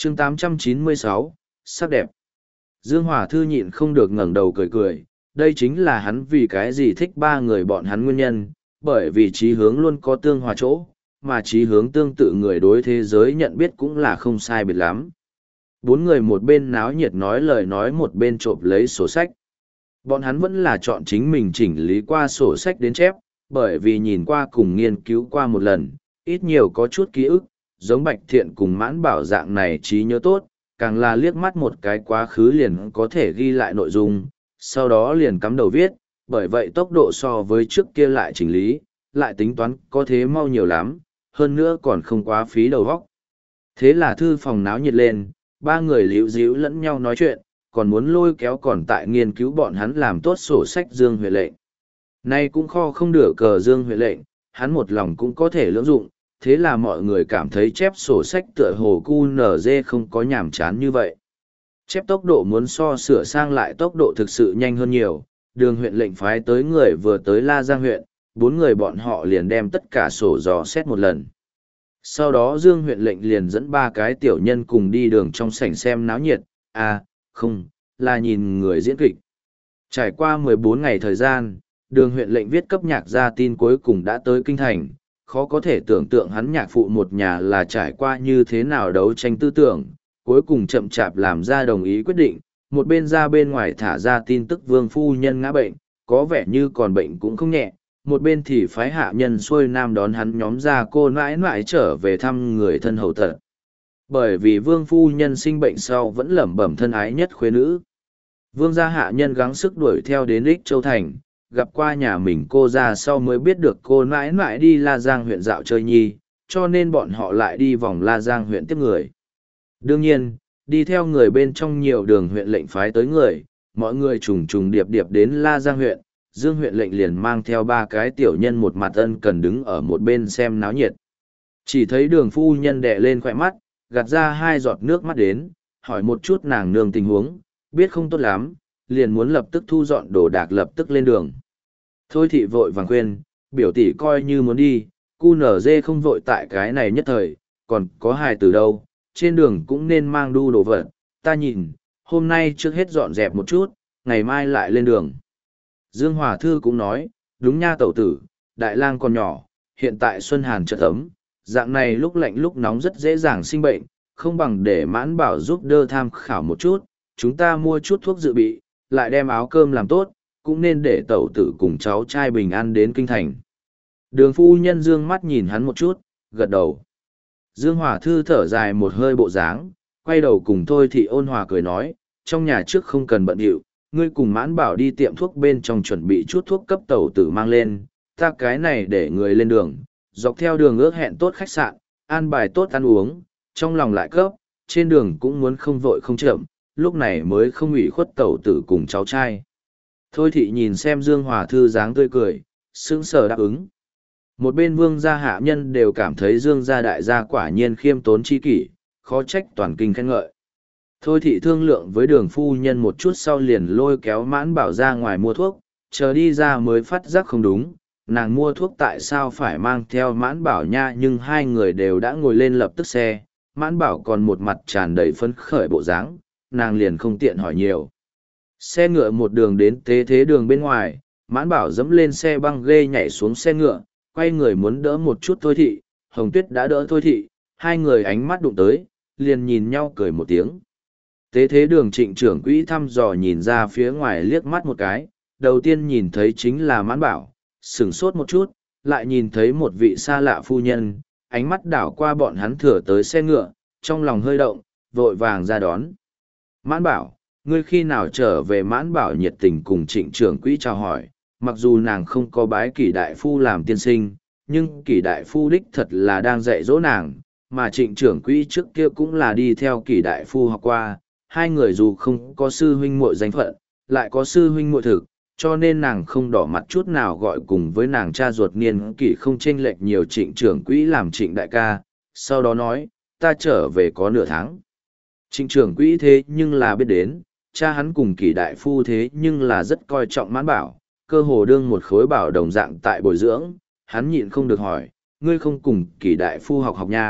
chương 896, sắc đẹp. Dương Hòa Thư nhịn không được ngẩng đầu cười cười, đây chính là hắn vì cái gì thích ba người bọn hắn nguyên nhân, bởi vì chí hướng luôn có tương hòa chỗ, mà chí hướng tương tự người đối thế giới nhận biết cũng là không sai biệt lắm. Bốn người một bên náo nhiệt nói lời nói một bên trộm lấy sổ sách. Bọn hắn vẫn là chọn chính mình chỉnh lý qua sổ sách đến chép, bởi vì nhìn qua cùng nghiên cứu qua một lần, ít nhiều có chút ký ức, giống Bạch Thiện cùng Mãn Bảo dạng này trí nhớ tốt, càng là liếc mắt một cái quá khứ liền có thể ghi lại nội dung, sau đó liền cắm đầu viết, bởi vậy tốc độ so với trước kia lại chỉnh lý, lại tính toán có thế mau nhiều lắm, hơn nữa còn không quá phí đầu óc. Thế là thư phòng náo nhiệt lên, ba người líu díu lẫn nhau nói chuyện, còn muốn lôi kéo còn tại nghiên cứu bọn hắn làm tốt sổ sách Dương Huệ Lệnh. Nay cũng kho không được cờ Dương Huệ Lệnh, hắn một lòng cũng có thể lưỡng dụng, thế là mọi người cảm thấy chép sổ sách tựa hồ QNZ không có nhàm chán như vậy. Chép tốc độ muốn so sửa sang lại tốc độ thực sự nhanh hơn nhiều, Đường huyện lệnh phái tới người vừa tới La Giang huyện, bốn người bọn họ liền đem tất cả sổ dò xét một lần. Sau đó Dương huyện lệnh liền dẫn ba cái tiểu nhân cùng đi đường trong sảnh xem náo nhiệt, không, là nhìn người diễn kịch. Trải qua 14 ngày thời gian, Đường huyện lệnh viết cấp nhạc ra tin cuối cùng đã tới kinh thành, khó có thể tưởng tượng hắn nhạc phụ một nhà là trải qua như thế nào đấu tranh tư tưởng, cuối cùng chậm chạp làm ra đồng ý quyết định, một bên ra bên ngoài thả ra tin tức vương phu nhân ngã bệnh, có vẻ như còn bệnh cũng không nhẹ, một bên thì phái hạ nhân xuôi nam đón hắn nhóm ra cô nãi nãi trở về thăm người thân hậu tật. Bởi vì vương phu nhân sinh bệnh sau vẫn lẩm bẩm thân ái nhất khuê nữ. Vương gia hạ nhân gắng sức đuổi theo đến Ích Châu Thành, gặp qua nhà mình cô ra sau mới biết được cô nãi nãi đi La Giang huyện dạo chơi nhi, cho nên bọn họ lại đi vòng La Giang huyện tiếp người. Đương nhiên, đi theo người bên trong nhiều đường huyện lệnh phái tới người, mọi người trùng trùng điệp điệp đến La Giang huyện, Dương huyện lệnh liền mang theo ba cái tiểu nhân một mặt ân cần đứng ở một bên xem náo nhiệt. Chỉ thấy đường phu nhân đè lên khỏe mắt, gạt ra hai giọt nước mắt đến, hỏi một chút nàng nương tình huống, biết không tốt lắm, liền muốn lập tức thu dọn đồ đạc lập tức lên đường. Thôi thị vội vàng khuyên, biểu tỷ coi như muốn đi, QNZ không vội tại cái này nhất thời, còn có hài từ đâu, trên đường cũng nên mang đu đồ vật, ta nhìn, hôm nay trước hết dọn dẹp một chút, ngày mai lại lên đường. Dương Hòa Thư cũng nói, đúng nha tẩu tử, đại lang còn nhỏ, hiện tại xuân hàn chợt ấm, dạng này lúc lạnh lúc nóng rất dễ dàng sinh bệnh, không bằng để Mãn Bảo giúp đỡ tham khảo một chút, chúng ta mua chút thuốc dự bị, lại đem áo cơm làm tốt, cũng nên để tẩu tử cùng cháu trai bình an đến kinh thành. Đường phu nhân dương mắt nhìn hắn một chút, gật đầu. Dương Hòa Thư thở dài một hơi bộ dáng, quay đầu cùng Thôi Thị ôn hòa cười nói, trong nhà trước không cần bận điệu, ngươi cùng Mãn Bảo đi tiệm thuốc bên trong chuẩn bị chút thuốc cấp tẩu tử mang lên, ta cái này để người lên đường, dọc theo đường ước hẹn tốt khách sạn, an bài tốt ăn uống, trong lòng lại cấp, trên đường cũng muốn không vội không chậm, lúc này mới không ủy khuất tẩu tử cùng cháu trai. Thôi Thị nhìn xem Dương Hòa Thư dáng tươi cười, sững sờ đáp ứng. Một bên vương gia hạ nhân đều cảm thấy Dương gia đại gia quả nhiên khiêm tốn chi kỷ, khó trách toàn kinh khen ngợi. Thôi Thị thương lượng với đường phu nhân một chút sau liền lôi kéo Mãn Bảo ra ngoài mua thuốc, chờ đi ra mới phát giác không đúng, nàng mua thuốc tại sao phải mang theo Mãn Bảo nha, nhưng hai người đều đã ngồi lên lập tức xe, Mãn Bảo còn một mặt tràn đầy phấn khởi bộ dáng, nàng liền không tiện hỏi nhiều. Xe ngựa một đường đến tế thế đường bên ngoài, Mãn Bảo dẫm lên xe băng ghê nhảy xuống xe ngựa, quay người muốn đỡ một chút Thôi Thị, Hồng Tuyết đã đỡ Thôi Thị, hai người ánh mắt đụng tới, liền nhìn nhau cười một tiếng. Tế thế đường trịnh trưởng quỹ thăm dò nhìn ra phía ngoài liếc mắt một cái, đầu tiên nhìn thấy chính là Mãn Bảo, sửng sốt một chút, lại nhìn thấy một vị xa lạ phu nhân, ánh mắt đảo qua bọn hắn thừa tới xe ngựa, trong lòng hơi động, vội vàng ra đón. Mãn Bảo, ngươi khi nào trở về? Mãn Bảo nhiệt tình cùng trịnh trưởng quỹ chào hỏi, mặc dù nàng không có bái Kỷ đại phu làm tiên sinh, nhưng Kỷ đại phu đích thật là đang dạy dỗ nàng, mà trịnh trưởng quỹ trước kia cũng là đi theo Kỷ đại phu học qua, hai người dù không có sư huynh muội danh phận, lại có sư huynh muội thực, cho nên nàng không đỏ mặt chút nào gọi cùng với nàng cha ruột niên Kỷ không chênh lệch nhiều trịnh trưởng quỹ làm trịnh đại ca, sau đó nói, ta trở về có nửa tháng. Trịnh trưởng quỹ thế nhưng là biết đến, cha hắn cùng Kỷ đại phu thế nhưng là rất coi trọng Mãn Bảo, cơ hồ đương một khối bảo đồng dạng tại bồi dưỡng, hắn nhịn không được hỏi, ngươi không cùng Kỷ đại phu học học nha,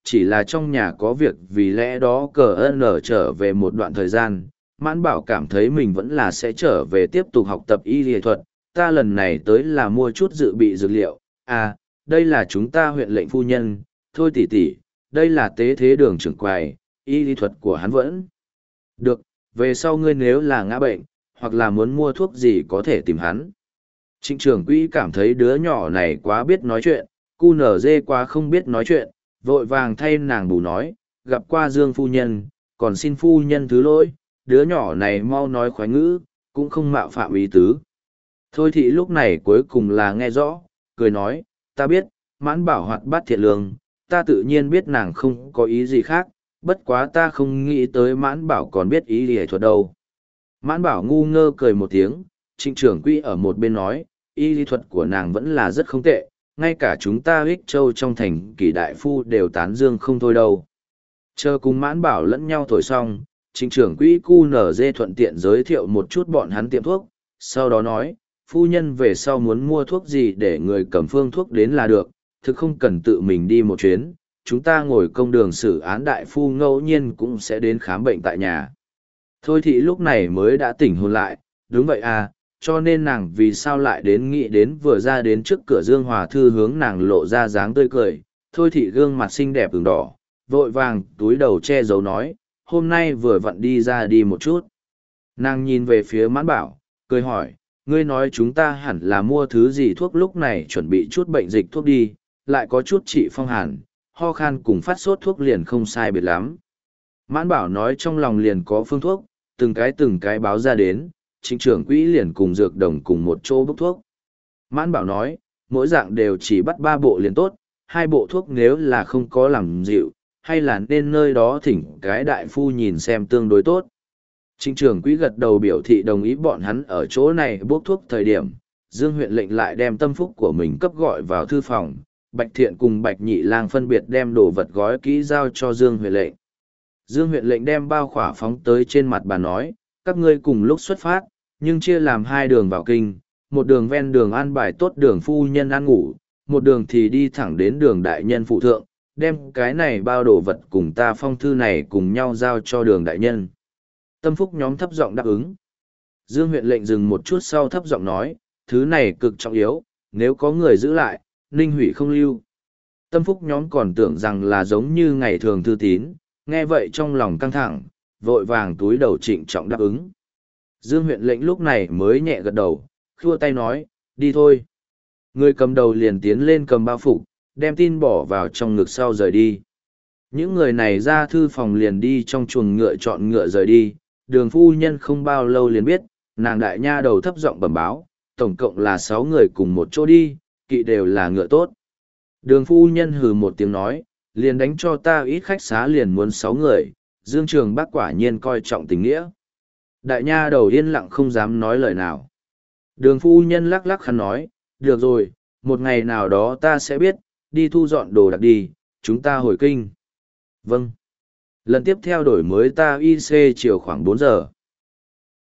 chỉ là trong nhà có việc vì lẽ đó cờ nở trở về một đoạn thời gian. Mãn Bảo cảm thấy mình vẫn là sẽ trở về tiếp tục học tập y lý thuật, ta lần này tới là mua chút dự bị dược liệu. À, đây là chúng ta huyện lệnh phu nhân, thôi tỷ tỷ, đây là tế thế đường trưởng quầy, y lý thuật của hắn vẫn được, về sau ngươi nếu là ngã bệnh, hoặc là muốn mua thuốc gì có thể tìm hắn. Trịnh trưởng quỹ cảm thấy đứa nhỏ này quá biết nói chuyện, cu nở dê quá không biết nói chuyện, vội vàng thay nàng bù nói, gặp qua Dương phu nhân, còn xin phu nhân thứ lỗi, đứa nhỏ này mau nói khoái ngữ, cũng không mạo phạm ý tứ. Thôi thị lúc này cuối cùng là nghe rõ, cười nói, ta biết, Mãn Bảo hoạt bát thiện lương, ta tự nhiên biết nàng không có ý gì khác, bất quá ta không nghĩ tới Mãn Bảo còn biết ý lý thuật đâu. Mãn Bảo ngu ngơ cười một tiếng, trịnh trưởng quỹ ở một bên nói, y lý thuật của nàng vẫn là rất không tệ, ngay cả chúng ta Ích Châu trong thành kỳ đại phu đều tán dương không thôi đâu. Chờ cùng Mãn Bảo lẫn nhau thổi xong, trịnh trưởng quỹ cu nở dê thuận tiện giới thiệu một chút bọn hắn tiệm thuốc, sau đó nói, phu nhân về sau muốn mua thuốc gì để người cầm phương thuốc đến là được, thực không cần tự mình đi một chuyến, chúng ta ngồi công đường xử án đại phu ngẫu nhiên cũng sẽ đến khám bệnh tại nhà. Thôi thị lúc này mới đã tỉnh hồn lại, đúng vậy à, cho nên nàng vì sao lại đến nghĩ đến vừa ra đến trước cửa Dương Hòa Thư hướng nàng lộ ra dáng tươi cười, thôi thị gương mặt xinh đẹp ửng đỏ, vội vàng túi đầu che giấu nói, hôm nay vừa vặn đi ra đi một chút. Nàng nhìn về phía Mãn Bảo, cười hỏi, ngươi nói chúng ta hẳn là mua thứ gì thuốc lúc này chuẩn bị chút bệnh dịch thuốc đi, lại có chút trị phong hàn, ho khan cùng phát sốt thuốc liền không sai biệt lắm. Mãn Bảo nói trong lòng liền có phương thuốc, từng cái báo ra đến, trịnh trưởng quỹ liền cùng dược đồng cùng một chỗ bốc thuốc. Mãn Bảo nói, mỗi dạng đều chỉ bắt 3 bộ liền tốt, 2 bộ thuốc nếu là không có làm dịu, hay là nên nơi đó thỉnh cái đại phu nhìn xem tương đối tốt. Trịnh trưởng quỹ gật đầu biểu thị đồng ý bọn hắn ở chỗ này bốc thuốc thời điểm, Dương huyện lệnh lại đem tâm phúc của mình cấp gọi vào thư phòng, Bạch Thiện cùng Bạch Nhị Lang phân biệt đem đồ vật gói kỹ giao cho Dương huyện lệnh. Dương huyện lệnh đem bao khỏa phóng tới trên mặt bàn nói, các ngươi cùng lúc xuất phát, nhưng chia làm 2 đường vào kinh, một đường ven đường an bài tốt đường phu nhân ăn ngủ, một đường thì đi thẳng đến đường đại nhân phụ thượng, đem cái này bao đồ vật cùng ta phong thư này cùng nhau giao cho đường đại nhân. Tâm phúc nhóm thấp giọng đáp ứng. Dương huyện lệnh dừng một chút sau thấp giọng nói, thứ này cực trọng yếu, nếu có người giữ lại, ninh hủy không lưu. Tâm phúc nhóm còn tưởng rằng là giống như ngày thường thư tín, nghe vậy trong lòng căng thẳng, vội vàng túi đầu trịnh trọng đáp ứng. Dương huyện lệnh lúc này mới nhẹ gật đầu, khua tay nói, đi thôi. Người cầm đầu liền tiến lên cầm bao phục, đem tin bỏ vào trong ngực sau rời đi. Những người này ra thư phòng liền đi trong chuồng ngựa chọn ngựa rời đi, đường phu nhân không bao lâu liền biết, nàng đại nha đầu thấp giọng bẩm báo, tổng cộng là 6 người cùng một chỗ đi, kỵ đều là ngựa tốt. Đường phu nhân hừ một tiếng nói, liền đánh cho ta ít khách xá liền muốn 6 người, Dương Trường Bác quả nhiên coi trọng tình nghĩa. Đại nha đầu yên lặng không dám nói lời nào. Đường phu nhân lắc lắc khăn nói, được rồi, một ngày nào đó ta sẽ biết, đi thu dọn đồ đạc đi, chúng ta hồi kinh. Vâng. Lần tiếp theo đổi mới ta IC chiều khoảng 4 giờ.